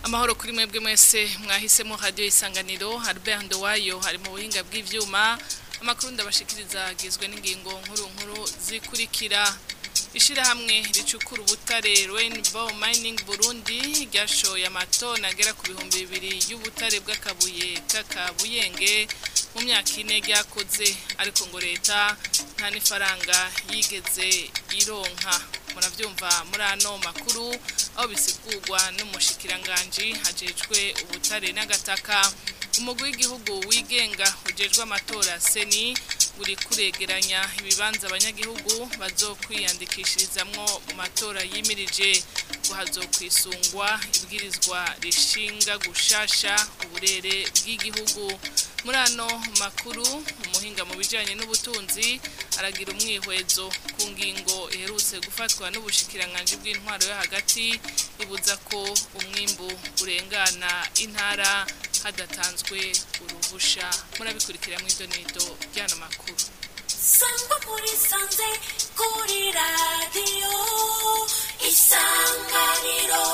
Amahoro kuri mwebwe mwese mwahisemo radio Isanganiro. Albert Ndowayo hari mu buhinga bw'ivyuma. Amakuru ndabashikiriza agizwe n'ingingo nkuru zikurikira. Ishirahamwe ricukura ubutare Rainbow Mining Burundi ryashoye amatona agera ku 200 y'ubutare bw'akabuye k'akabuyenge mu myaka ine ryakoze, ariko ngo leta nta n'ifaranga yigeze ironka. Muravyumva muri ano makuru aho bisigurwa n'umushikiranganje hajejwe ubutare n'agataka. Umugwi w'igihugu wigenga ujejwe amatora seni uri kuregeranya ibibanza abanyagihugu bazokwiyandikishirizamwo mu matora yimirije, hazokwisungwa ibwirizwa rishinga gushasha uburere bw'igihugu. Muri ano makuru umuhinga mu bijanye n'ubutunzi aragira umwihwezo ku ngingo iherutse gufatwa n'ubushikiranganje bw'intwaro yo hagati ibuza ko umwimbu urengana intara hadatanzwe uruhusha. Murabikurikira mu idonedo ryano makuru. Sangwa muri sanze kuri radio Isanganiro.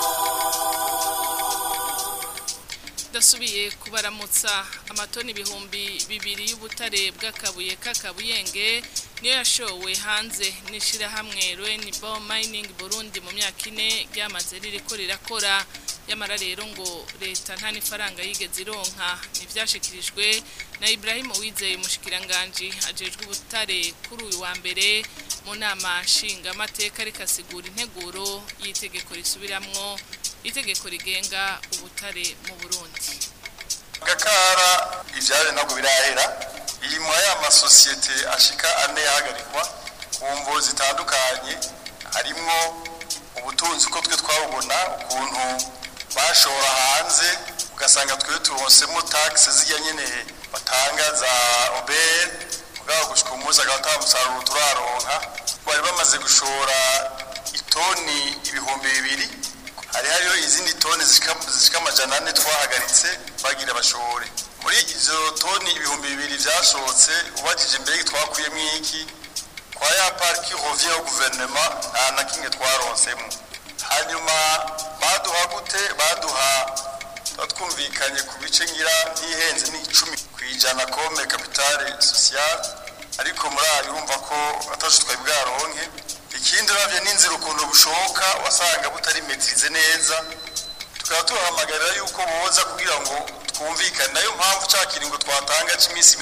Dasubiye kubaramutsa. Amatoni ibihumbi 2 y'ubutare bw'akabuye k'akabuyenge niyo yashowe hanze n'ishirahamwe Rainbow Mining Burundi mu myaka ine ryamaze ririko rirakora. Yamara rero ngo leta nta n'ifaranga yigeze ironka. Nivyashikirijwe na Ibrahim Uwizeye umushikiranganje ajejwe ubutare kuri uyu wa mbere mu nama nshinga amateka rikasigura integuro y'itegeko risubiramwo itegeko rigenga ubutare mu Burundi. Gakara ivyare ntabwo birahera. Iyi mu ya masosiyete ashika ane yahagarikwa ku mvo zitandukanye, harimwo ubutunzi ko twe twabubona ukuntu bashora hanze ugasanga twe turonsemo tax zijya nyene batanga za OBR mugabo gushika umuza agatamusaruro turaronka. Bari bamaze gushora itoni ibihumbi 2. Hariyo izindi toni zishika amajana 4 twahagaritse bagira bashore. Muri izo toni ibihumbi 2 vyashotse ubajije mbere twakuyemo iki kwa ya parki revient au gouvernement na kinge twaronsemo. Hanyuma baduha twumvikanye ku bice ngira ntihenze ni 10% comme capitale sociale, ariko muri ayo urumva ko ataje twabwaronke. Ikindi ravye n'inzira ukuntu bushoka wasanga butari metrize neza, tukaba tuhamagarira yuko boza kugira ngo twumvikane. Nayo mpamvu cakiringo twatanga c'imisi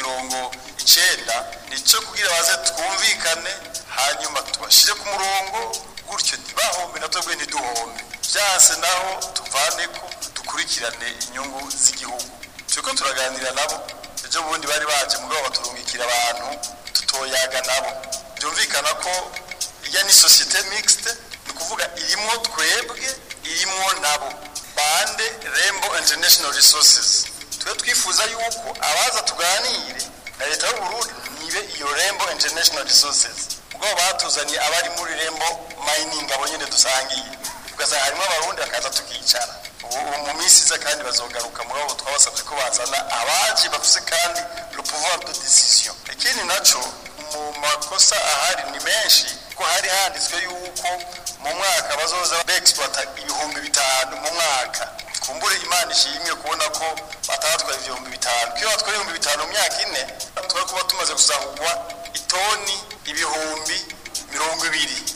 90 nico kugira baze twumvikane, hanyuma tubashire ku murongo gutyo ntibahombe natwe ntiduhombe. Byase naho tuvaneko dukurikirane inyungu z'igihugu. Tuko turaganira nabo ejo bundi bari baje mugabo baturungikira abantu tutoyaga nabo. Byumvikana ko iya ni societe mixte, ni kuvuga irimo twebwe irimo nabo bande Rainbow International Resources. Twifuza yuko abaza tuganire na leta y'u Burundi nibe iyo Rainbow International Resources ubwo batuzaniye abari muri Rainbow Mining abo nyene dusangiye, ugasanga harimo abarundi bakaza tukicara mu minsi iza kandi bazogaruka mugabo twabasabye ko bazana abaje bafise kandi le pouvoir de décision. Ikindi naco mu makosa ahari ni menshi ko hari handitswe yuko mu mwaka bazoza exploiter ibihumbi 5 mu mwaka. Kumbure Imana ishimye kubona ko batatwaye ibihumbi 5. Kiyo batwaye ibihumbi 5 mu myaka ine twari kuba tumaze gusahurwa itoni ibihumbi 20.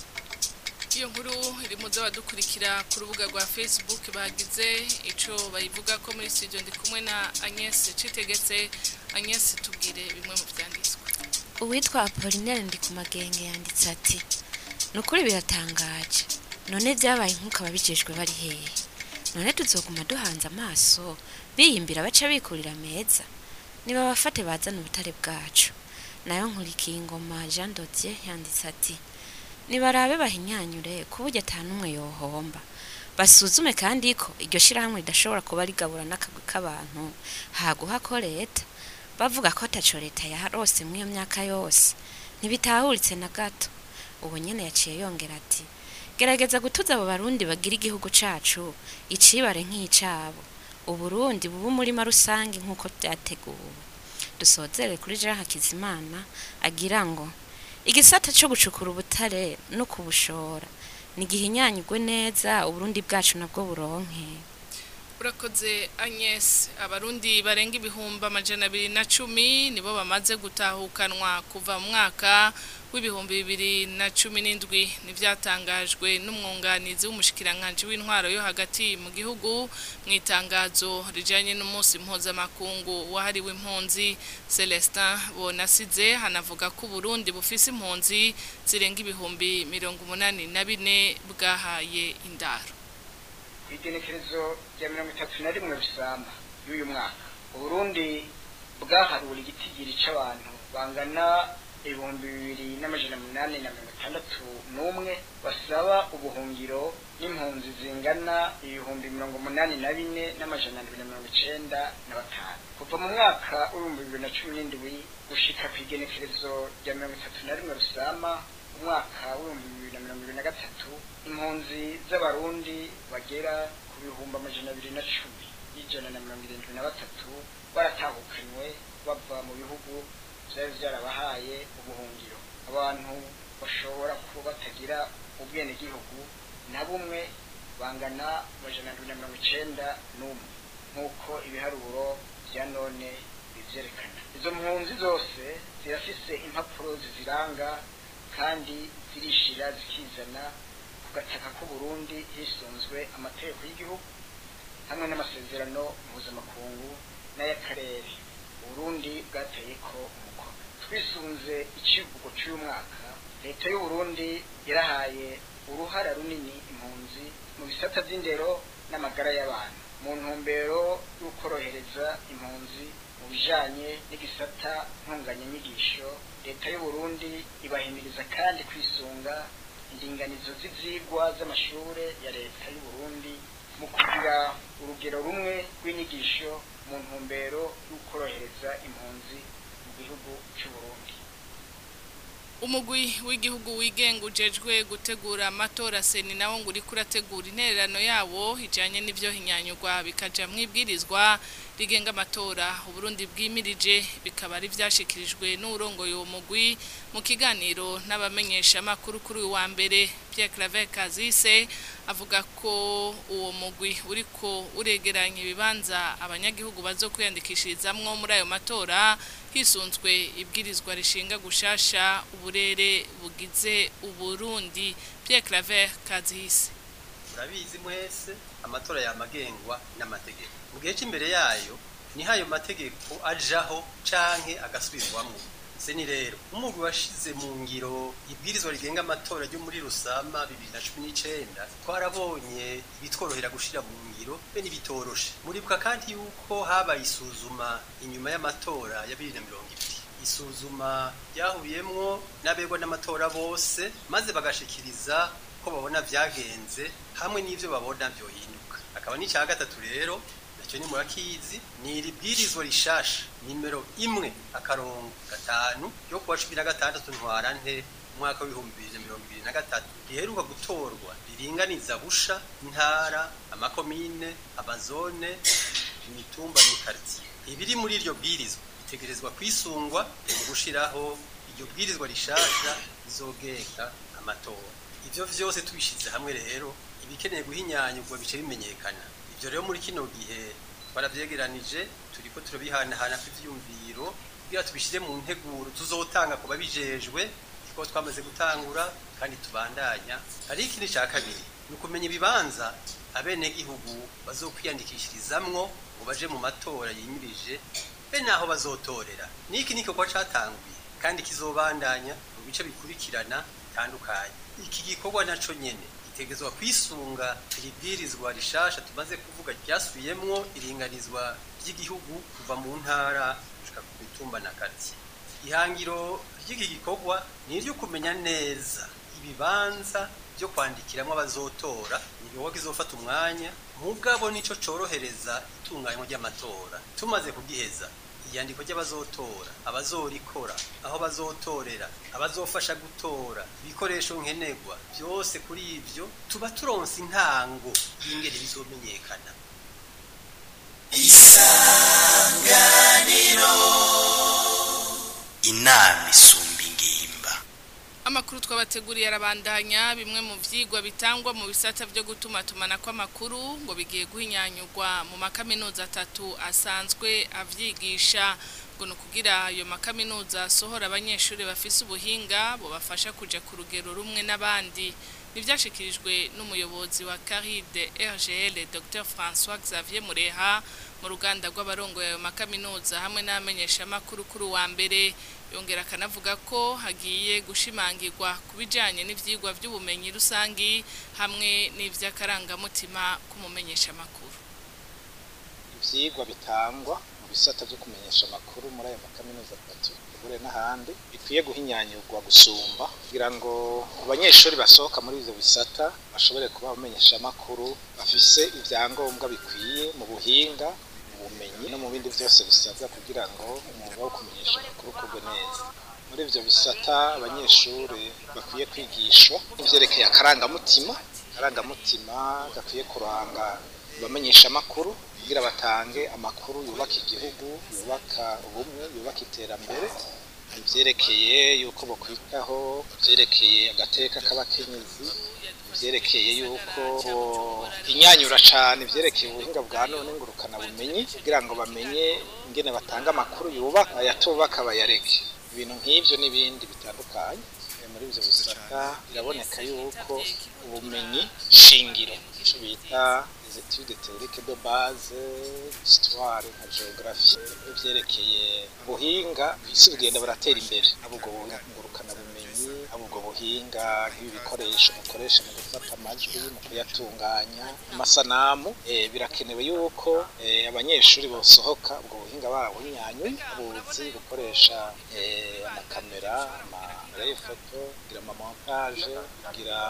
Iyo nkuru iri mu z'abadukurikira ku rubuga rwa Facebook bagize ico bayivuga ko muri studio ndi kumwe na Agnes Citegetse. Agnes, tubwire bimwe mu vyanditswe. Uwitwa Apollinaire ndi ku magenge yanditse ati nukuri biratangaje, none vyabaye nkuko ababijejwe bari hehe? None tuzoguma duhanze amaso biyimbira baca bikurira meza? Niba bafate bazana ubutare bwacu. Nayo nkurikiye ingoma Jean Dodier yanditse ati nibarabe bahinyanyure kuburyo atanumwe yohomba. Basuzume kandi ko iryo shirahamwe ridashobora kuba rigabura n'akagwi k'abantu haguha ko leta. Bavuga ko taco leta yaharose mu iyo myaka yose ntibitahuritse na gato. Ubu nyene yaciye yongera ati gerageza gutuza abo barundi bagira igihugu cacu icibare nk'icabo, Uburundi bubu muri marusangi nkuko byateguwe. Dusozere kuri Jean Hakizimana agira ngo igisata cyo gucukura ubutare no kubushora nigihinyanyugwe neza uburundi bwacu nabwo buronke. Urakoze Agnes. Abarundi barenga ibihumbi 210 nibo bamaze gutahukanwa kuva mu mwaka w'ibihumbi 2017 nivyatangajwe n'umwunganizi w'umushikiranganje w'intwaro yo hagati mu gihugu mu itangazo rijanye n'umunsi mpuzamakungu wahariwe impunzi. Celestin Bonasize hanavuga ko Burundi bufise impunzi zirenga ibihumbi 84 bwahaye indaro. Igenekerezo rya 31 Rusamba y'uyu mwaka Burundi bwaharura igitigiri c'abantu bangana 2861 basaba ubuhungiro n'impunzi zingana 84,795 kuva mu mwaka w'2017 gushika kw'igenekerezo rya 31 Rusamba umwaka w'2023 impunzi z'abarundi bagera ku bihumbi 210,173 baratahukanywe bava mu bihugu vyari vyarabahaye ubuhungiro. Abantu bashobora kuba batagira ubwene gihugu na bumwe bangana 191 nk'uko ibiharuro vya none bivyerekana. Izo mpunzi zose zirafise impapuro ziziranga kandi zirishira zikizana ku gataka k'u Burundi hisunzwe amategeko y'igihugu hamwe n'amasezerano mpuzamakungu n'ay'akarere Burundi bwateyeko umukono. Twisunze icivugo cy'uyu mwaka, leta y'u Burundi yarahaye uruhara runini impunzi mu bisata by'indero n'amagara y'abantu mu ntumbero y'ukorohereza impunzi mu bijanye n'igisata ntunganyanyigisho. Leta y'u Burundi ibahimiriza kandi kwisunga indinganizo z'ivyigwa z'amashure ya leta y'u Burundi mu kugira urugero rumwe rw'inyigisho mu ntumbero y'ukorohereza impunzi mu gihugu cy'u Burundi. Umugwi w'igihugu wigenga ujejwe gutegura amatora seni nawo ngo uri kurategura intererano yawo ijanye n'ivyo hinyanyugwa bikaja mwibwirizwa rigenga amatora Uburundi bwimirije. Bikaba ari vyashikirijwe n'urongoye uwo mugwi mu kiganiro n'abamenyesha makuru kuri wa mbere. Pierre Claver Kazise avuga ko uwo mugwi uriko uregeranya ibibanza abanyagihugu bazokwiyandikishirizamwo muri ayo matora hisunzwe ibwirizwa rishinga gushasha uburere bugize Uburundi. Pierre Claver Kazise: urabizi mwese amatora yamagengwa n'amategeko. Mu gihe cy'imbere yayo ni hayo mategeko ajaho canke agasubirwamwo. Seni rero umugwi washize mu ngiro ibwirizwa rigenga amatora ryo muri Rusama 2019 twarabonye ibitworohera gushira mu ngiro be nibitoroshe. Muribuka kandi yuko habaye isuzuma inyuma y'amatora ya 2020. Isuzuma ryahuriyemwo n'abegwa n'amatora bose maze bagashikiriza ko babona vyagenze hamwe n'ivyo babona byohinduka. Akaba ni cya gatatu rero cyo ni murakizi ni iribwirizwa rishasha nimero 1/5 yo kuwa 16 ntwarante umwaka wa 2023 riheruka gutorwa riringaniza busha intara amakomine amazone imitumba n'ikartier. Ibiri muri iryo bwirizwa bitegerezwa kwisungwa mu gushiraho iryo bwirizwa rishasha rizogenga amatora. Ivyo vyose tubishize hamwe rero ibikeneye guhinyanyurwa bice bimenyekana. Ivyo rero muri kino gihe twaravyegeranije turiko turabihanahana kw'ivyumviro kugira tubishire mu nteguro tuzotanga kuba bijejwe ko twamaze gutangura kandi tubandanya. Hari ikindi cya kabiri ni ukumenya ibibanza abene gihugu bazokwiyandikishirizamwo ngo baje mu matora yimirije be naho bazotorera. Niki niko kwa catanguye kandi kizobandanya mu bice bikurikirana bitandukanye. Iki gikorwa naco nyene tegezwa kwisunga ibwirizwa rishasha tumaze kuvuga ryasubiyemwo iringanizwa ry'igihugu kuva mu ntara gushika ku mitumba na quartier. Ihangiro ry'iki gikorwa ni ryo kumenya neza ibibanza byo kwandikiramo abazotora niyo kizofata umwanya mugabo nico corohereza itunganywa ry'amatora. Tumaze kugiheza iyandiko ry'abazotora abazorikora aho bazotorera abazofasha gutora ibikoresho nkenerwa byose kuri ivyo tuba turonse intango y'ingene bizomenyekana. Isanganiro inama isumba ingimba. Amakuru twabateguriye arabandanya bimwe mu vyigwa bitangwa mu bisata byo gutumatumana kw'amakuru ngo bigiye guhinyanyurwa mu makaminuza 3 asanzwe avyigisha ngo no kugira ayo makaminuza sohora abanyeshuri bafise ubuhinga bo bafasha kuja ku rugero rumwe n'abandi nivyashikirijwe n'umuyobozi wa Caride RGL Dr François Xavier Mureha mu ruganda rw'abarongo ayo makaminuza hamwe n'amenyesha makuru kuri wa mbere yongera kanavuga ko hagiye gushimangirwa kubijanye n'ivyigwa by'ubumenyi rusangi hamwe n'ivy'akarangamutima kumumenyesha makuru. Ivyigwa bitangwa mu bisata byo kumenyesha makuru muri ayo makaminuza 3 bure n'ahandi bikwiye guhinyanyurwa gusumba kugira ngo abanyeshuri basohoka muri ivyo bisata bashobore kuba bamenyesha makuru bafise ivyangombwa bikwiye mu buhinga ubumenyi no mu bindi byose bisabwa kugira ngo umwuga wo kumenyesha amakuru ukorwe neza. Muri ivyo bisata abanyeshuri bakwiye kwigishwa ivyerekeye akarangamutima gakwiye kuranga bamenyesha amakuru kugira batange amakuru yubaka igihugu, yubaka ubumwe, yubaka iterambere, ivyerekeye yuko bokwitaho, ivyerekeye agateka k'abakenyezi, ivyerekeye yuko inyanyura cane ivyerekeye ubuhinga bwa none ngurukana bumenyi kugira ngo bamenye ingene batanga amakuru yubaka yatubaka bayareke. Ibintu nk'ivyo n'ibindi bitandukanye muri ivyo bisata biraboneka yuko ubumenyi shingiro ico bita les études théoriques de base, histoire na géographie ivyerekeye ubuhinga bisi bigenda baratera imbere abubwo ngurukana bumenyi abubwo buhinga nk'ibi bikoresho mukoresha mu gufata amajwi mu kuyatunganya amasanamu birakenewe yuko abanyeshuri bosohoka ubwo buhinga babuhinyanyuye buzi gukoresha amakamera ifoto kugira amamontage kugira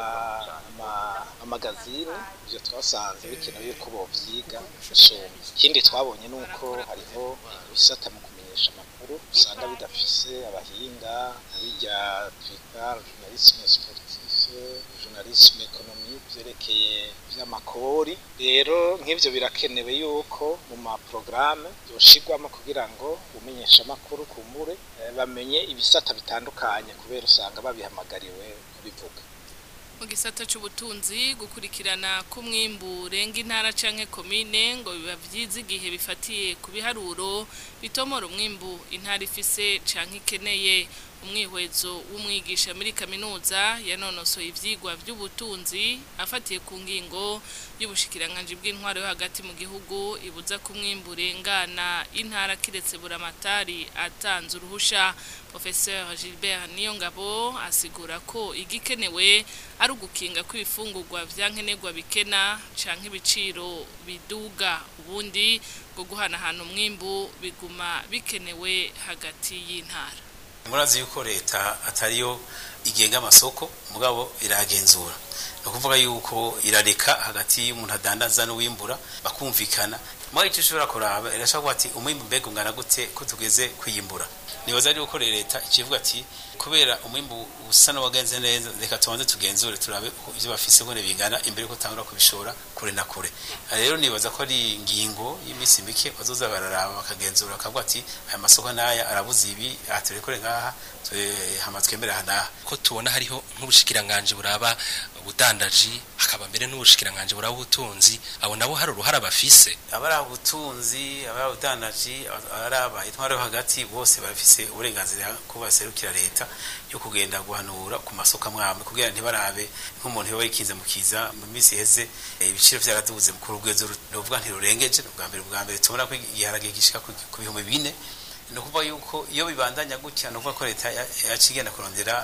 amagazine ivyo twasanze bikenewe yuko bovyiga gusumba. Ikindi twabonye nuko hariho ibisata mu kumenyesha amakuru usanga bidafise abahinga abijya twita journalisme sportif, journalisme économique vyerekeye vy'amakori. Rero nk'ivyo birakenewe yuko mu ma programme yoshigwamo kugira ngo umenyesha amakuru kumbure bamenye ibisata bitandukanye kubera usanga babihamagariwe kubivuga. Mu gisata c'ubutunzi gukurikirana ku mwimbu renga intara canke komine ngo biba vyiza igihe bifatiye ku biharuro bitomora umwimbu intara ifise canke ikeneye. Umwihwezo w'umwigisha muri kaminuza yanonosoye ivyigwa by'ubutunzi afatiye ku ngingo y'ubushikiranganje bw'intwaro yo hagati mu gihugu ibuza ku mwimbu rengana intara kiretse buramatari atanze uruhusha. Professeur Gilbert Niyongabo asigura ko igikenewe ari ugukinga kw'ibifungurwa vyankenerwa bikena canke ibiciro biduga ubundi ngo guhanahana umwimbu biguma bikenewe hagati y'intara. Murazi yuko leta atariyo igenga amasoko mugabo iragenzura no kuvuga yuko irareka hagati y'umuntu adandaza n'uwimbura bakumvikana muri cyo shobora kuraba irashaka ati umwimbu mbego ngana gute ko tugeze kwiyimbura. Nibaza ari uko leta ikivuga ati kubera umwimbu usa n'wagenze neza reka tubanze tugenzure turabe ivyo bafise ngo bingana imbere ko tangura kubishora kure na kure. Rero nibaza ko ari ingingo y'imisi mike bazoza bararaba bakagenzura akavuga ati aya masoko naya arabuze ibi aturekore ngaha hamatswembera hana ko tubona hariho nk'ubushikiranganje buraba ubudandaji hakaba mbere n'ubushikiranganje buraba ubutunzi abo nabo hari uruhara bafise abara ubutunzi abara ubudandaji araba intwaro hagati bose barafise uburenganzira ko baserukira leta yo kugenda guhanura ku masoko amwamwe kugira ntibarabe nk'umuntu yo yikinze mukiza mu misi heze ibiciro vyaraduze mu kurugwezo ruvuga ntirurengeje ubwa mbere tubona ko igiharage gishika ku 4,000 no kuva yuko iyo bibandanya gutya no kuva ko leta yacigenda kurondera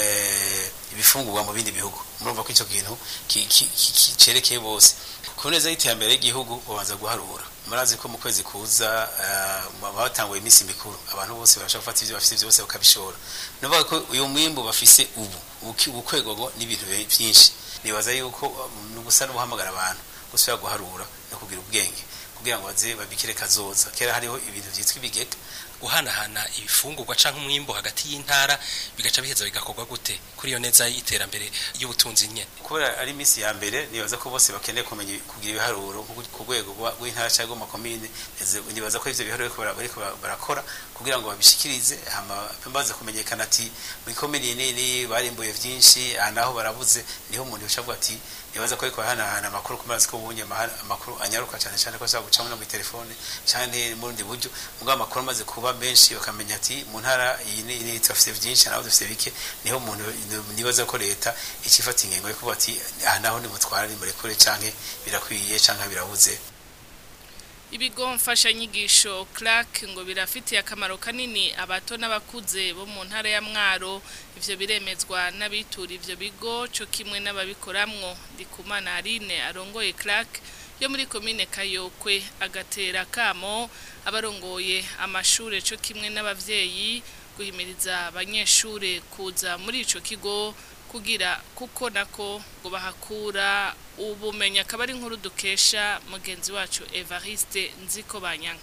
ibifungurwa mu bindi bihugu murumva ko ico kintu kicerekeye bose kuneza y'iterambere y'igihugu babanza guharura. Murazi ko mu kwezi kuza batanguye imisi mikuru abantu bose barashaka gufata ivyo bafite byose bakabishora no ko uyu mwimbo bafise ubukwego n'ibintu byinshi. Nibaza yuko nubusa n'ubuhamagara abantu gusubira guharura no kugira ubwenge kugira ngo baze babikire kazoza. Kera hariho ibintu vyitwa ibigega guhanahana ibifungurwa canke umwimbo hagati y'intara bigaca biheza bigakorwa gute kuri iyo neza y'iterambere y'ubutunzi nyene kubera ari misi ya mbere nibaza ko bose bakeneye kumenya kugira ibiharuro ku rwego rw'intara cyangwa mu komine nibaza ko ivyo biharuro bariko barakora kugira ngo babishikirize bamaze kumenyekana ati muri komine nini barimbuye vyinshi naho barabuze niho umuntu yashavuga ati nibaza ko ariko hana amakuru kumaze ko bunye amakuru anyaruka cyane ko ashaka gucamo no mu telefone cyane mu rundi buryo mugabo amakuru amaze kuba menshi bakamenya ati mu ntara iyi ni tufite byinshi naho dufite bike niho umuntu nibaza ko leta ikifata ingengo yo kuba ati naho ni mutwara ni murekure canke birakwiye canke birabuze. Ibigo mfashanyigisho Clark ngo birafitiye akamaro kanini abato n'abakuze bo mu ntara ya Mwaro ivyo biremezwa n'abitura ivyo bigo cyo kimwe n'ababikoramwo Ndikumana Aline arongoye Clark yo muri komine Kayokwe agatera kamo abarongoye amashure cyo kimwe n'abavyeyi guhimiriza abanyeshure kuza muri ico kigo kugira kuko nako ngo bahakura ubumenyi akaba ari inkuru dukesha mugenzi wacu Evariste Nzikobanyanga.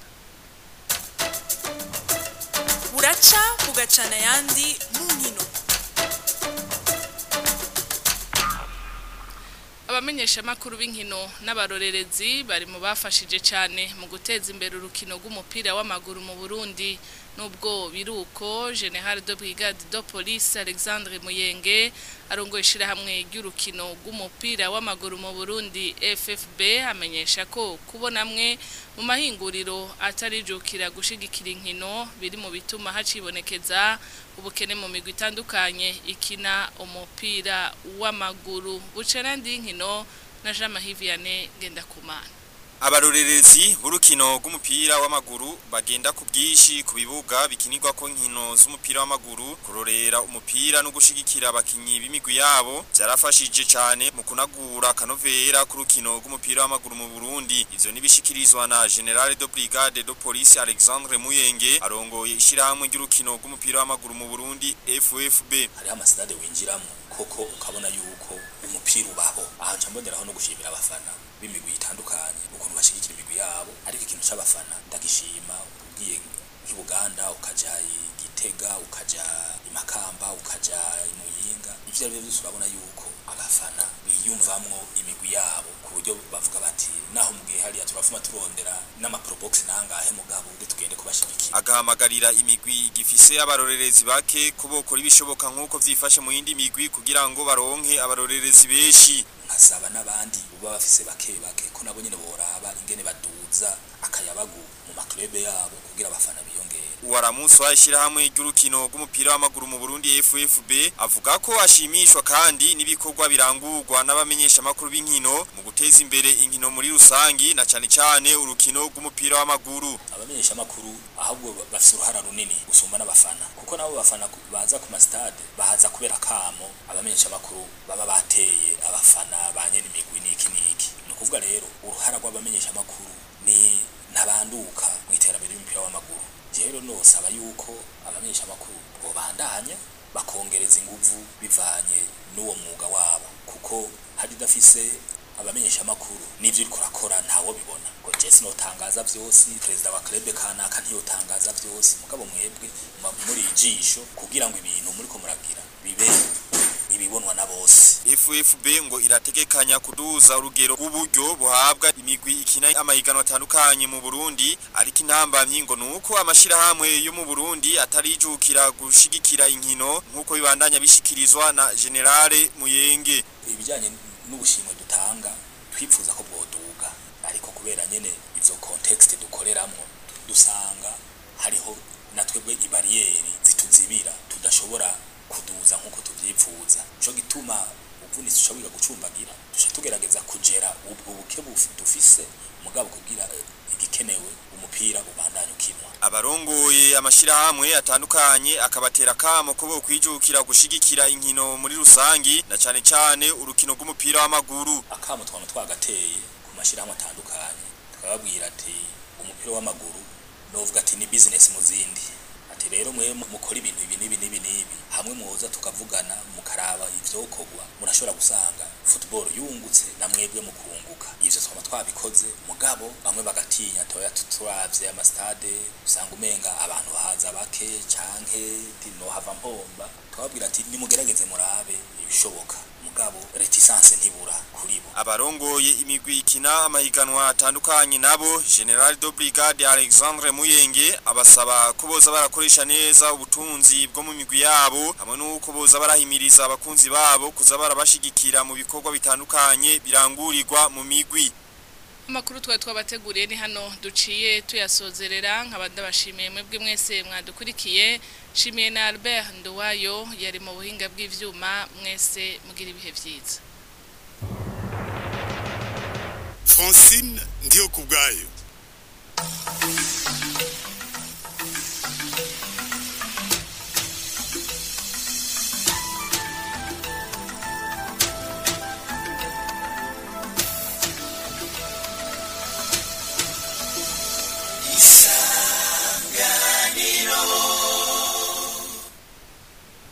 Buraca bugacana yandi mu nkino. Abamenyesha makuru b'inkino n'abarorerezi bari mu bafashije cyane mu guteza imbere urukino rw'umupira w'amaguru mu Burundi nubwo biruko General de Brigade de Police Alexandre Muyenge arongoye ishirahamwe ry'urukino rw'umupira w'amaguru mu Burundi FFB amenyesha ko kubonamwe mu mahinguriro atarijukira gushigikira inkino biri mu bituma hacibonekeza ubukene mu migwi itandukanye ikina umupira w'amaguru bucerandi inkino na Jean Mahiviane Gendakumana. Abarorerezi b'urukino rw'umupira w'amaguru bagenda ku bwishi ku bibuga bikinirwa ko nkino z'umupira w'amaguru kurorera umupira no gushigikira abakinyi b'imigwi yabo byarafashije cyane mu kunagura kanovera ku rukino rw'umupira w'amaguru mu Burundi. Ivyo nibishikirizwa na General de Brigade de Police Alexandre Muyenge arongoye ishirahamwe ry'urukino rw'umupira w'amaguru mu Burundi FFB. Hari amasitade winjiramo koko ukabona yuko umupira ubaho aha mboneraho no gushimira abafana b'imigwi itandukanye ukuntu bashigikira imigwi yabo ariko ikintu c'abafana ndagishima ugiye y'Uganda ukaja Gitega ukaja Imakamba ukaja Imuyinga ivyo ari byo urabona yuko abafana biyumvamwo imigwi yabo ku buryo bavuga bati naho mugihe hariya turafuma turondera n'ama probox nangahe mugabo uri tugende kubashigikira. Agahamagarira imigwi gifise abarorerezi bake kubokora ibishoboka nkuko vyifashe mu yindi migwi kugira ngo baronke abarorerezi beshi. Nkasaba n'abandi uba bafise bake ko nabo nyene boraba ingene baduza akayabagu mu maklube yabo kugira abafana biyongere. Uwaramuso ashira hamwe ry'urukino rw'umupira w'amaguru mu Burundi FFB avuga ko ashimishwa kandi nibikorwa birangurwa n'abamenyesha makuru b'inkino mu guteza imbere inkino muri rusangi na cyane urukino rw'umupira w'amaguru. Abamenyesha makuru ahubwo bafise uruhara runini gusumba n'abafana kuko nabo bafana baza ku mastade bahaza kubera kamo abamenyesha makuru baba bateye abafana banye n'imigwi niki nukuvuga rero uruhara rw'abamenyesha makuru ni nabanduka mu iterambere y'umupira w'amaguru. Rero no saba yuko abamenyesha makuru bo bandanya bakongereza inguvu bivanye n'uwo mwuga wabo kuko hari dafise abamenyesha makuru n'ivyo uri kurakora ntawo bibona ngo Jesse no tangaza vyose president wa club kanaka ntiyo tangaza vyose mugabo mwebwe muri ijisho kugira ngo ibintu muri ko muragira bibe ibibonwa na bose. FFB ngo irategekanya kuduza urugero rw'uburyo buhabwa imigwi ikina amahiganwa atandukanye mu Burundi ariko intambamyi ngo nuko amashirahamwe yo mu Burundi atarijukira gushigikira inkino nkuko bibandanya bishikirizwa na General Muyenge. Ibijanye n'ubushimwe dutanga twipfuza ko bwoduga ariko kubera nyene ivyo context dukoreramwo dusanga hariho natwebwe ibariyeri zituzibira tudashobora kuduza nkuko tuvyipfuza cyo gituma ubunisi ushobora gucumbagira dusha tugerageza kugera ubwo buke dufise mugabo kugira igikenewe umupira ubandanye ukinwa. Abarongoye amashirahamwe atandukanye akabatera kamo ko bo kwijukira gushigikira inkino muri rusangi na cyane urukino rw'umupira w'amaguru. Akamo twagateye ku mashirahamwe atandukanye twababwira ati umupira w'amaguru novuga ati ni business muzindi ati rero mwe mukora ibintu ibi hamwe muza tukavugana mukaraba ivyokorwa murashobora gusanga football yungutse na mwebwe mukunguka ivyo twama twabikoze mugabo bamwe bagatinya toya turavye ama stade usanga umenga abantu haza bake canke no hava mpomba twabwira ati nimugerageze murabe ibishoboka mugabo reticence ntibura kuribo abarongoye imigwi ikina amahiganwa atandukanye nabo General de Brigade Alexandre Muyenge abasaba kuboza barakoresha neza ubutunzi bwo mu migwi yabo hamwe nuko boza barahimiriza abakunzi babo kuza barabashigikira mu bikorwa bitandukanye birangurirwa mu migwi. Amakuru twabateguriye ni hano duciye tuyasozerera nk'abandabashimiye mwebwe mwese mwadukurikiye shimiye na Albert Nduwayo yari mu buhinga bw'ivyuma mwese mugira ibihe vyiza. Francine ndiyo kubgayo.